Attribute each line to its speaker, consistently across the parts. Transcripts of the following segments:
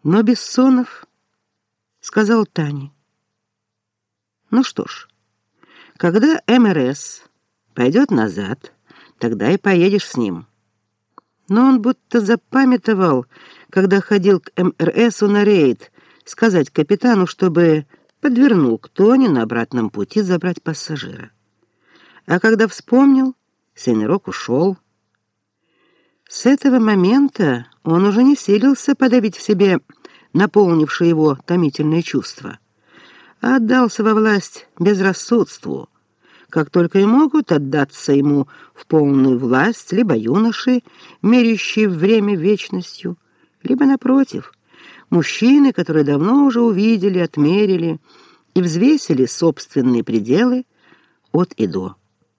Speaker 1: Но Бессонов сказал Тане: «Ну что ж, когда МРС пойдет назад, тогда и поедешь с ним». Но он будто запамятовал, когда ходил к МРСу на рейд, сказать капитану, чтобы подвернул к Тоне на обратном пути забрать пассажира. А когда вспомнил, Сенерок ушел. С этого момента он уже не силился подавить в себе наполнившее его томительные чувства, а отдался во власть безрассудству, как только и могут отдаться ему в полную власть либо юноши, мерящие время вечностью, либо, напротив, мужчины, которые давно уже увидели, отмерили и взвесили собственные пределы от и до.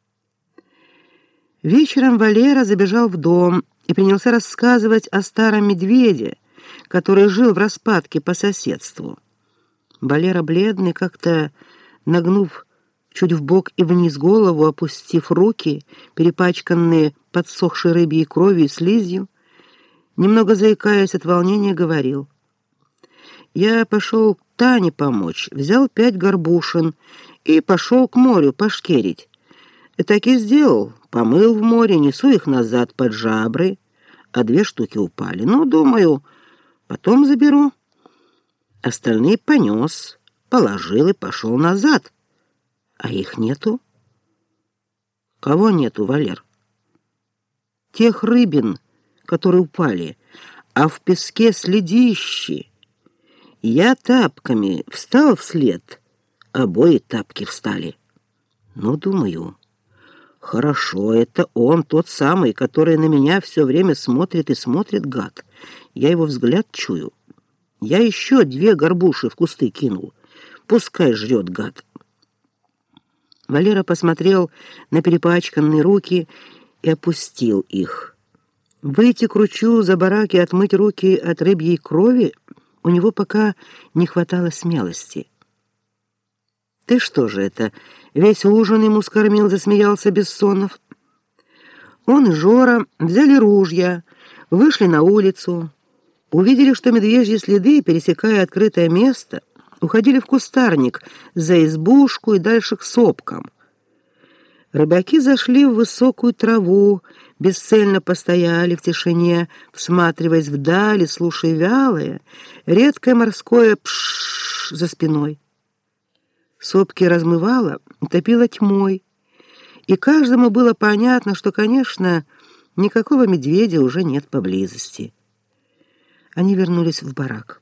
Speaker 1: Вечером Валера забежал в дом и принялся рассказывать о старом медведе, который жил в распадке по соседству. Валера, бледный, как-то нагнув чуть вбок и вниз голову, опустив руки, перепачканные подсохшей рыбьей кровью и слизью, немного заикаясь от волнения, говорил: «Я пошел к Тане помочь, взял 5 горбушин и пошел к морю пошкерить. Так и сделал, помыл в море, несу их назад под жабры, а 2 штуки упали. Ну, думаю, потом заберу. Остальные понес, положил и пошел назад. А их нету». «Кого нету, Валер?» «Тех рыбин, которые упали, а в песке следищи. Я тапками встал вслед, обои тапки встали. Ну, думаю, хорошо, это он, тот самый, который на меня все время смотрит и смотрит, гад. Я его взгляд чую. Я еще 2 горбуши в кусты кинул. Пускай жрет, гад». Валера посмотрел на перепачканные руки и опустил их. Выйти к ручью за барак и отмыть руки от рыбьей крови у него пока не хватало смелости. «Ты что же это, весь ужин ему скормил?» — засмеялся Бессонов. Он и Жора взяли ружья, вышли на улицу, увидели, что медвежьи следы, пересекая открытое место, уходили в кустарник за избушку и дальше к сопкам. Рыбаки зашли в высокую траву, бесцельно постояли в тишине, всматриваясь вдали, слушая вялое, редкое морское пшш за спиной. Сопки размывало, топило тьмой, и каждому было понятно, что, конечно, никакого медведя уже нет поблизости. Они вернулись в барак.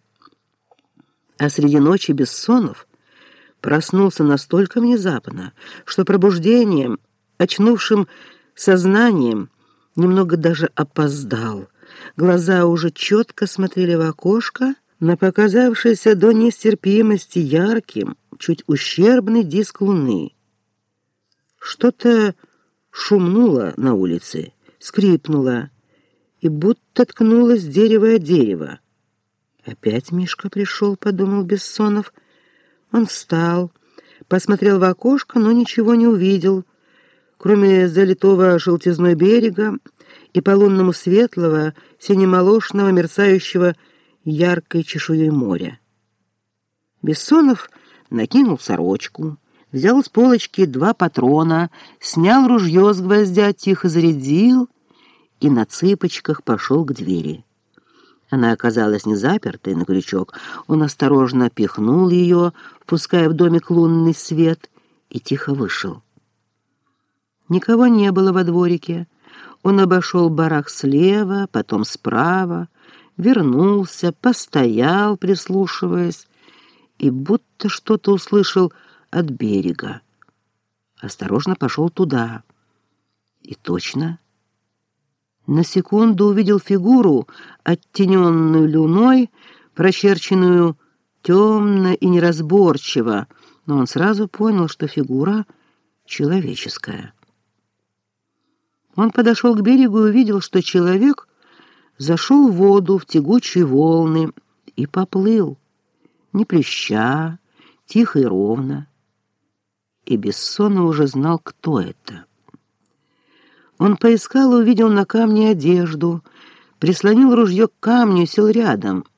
Speaker 1: А среди ночи Бессонов проснулся настолько внезапно, что пробуждением, очнувшим сознанием, немного даже опоздал. Глаза уже четко смотрели в окошко на показавшийся до нестерпимости ярким, чуть ущербный диск луны. Что-то шумнуло на улице, скрипнуло и будто ткнулось дерево о дерево. «Опять Мишка пришел», — подумал Бессонов. Он встал, посмотрел в окошко, но ничего не увидел, кроме залитого желтизной берега и по лунному светлого, синемолошного, мерцающего яркой чешуей моря. Бессонов накинул сорочку, взял с полочки 2 патрона, снял ружье с гвоздя, тихо зарядил и на цыпочках пошел к двери. Она оказалась не запертой на крючок. Он осторожно пихнул ее, впуская в домик лунный свет, и тихо вышел. Никого не было во дворике. Он обошел барак слева, потом справа, вернулся, постоял, прислушиваясь, и будто что-то услышал от берега. Осторожно пошел туда. И точно, на секунду увидел фигуру, оттененную луной, прочерченную темно и неразборчиво, но он сразу понял, что фигура человеческая. Он подошел к берегу и увидел, что человек зашел в воду, в тягучие волны, и поплыл, не плеща, тихо и ровно. И Бессонов уже знал, кто это. Он поискал и увидел на камне одежду, прислонил ружье к камню и сел рядом,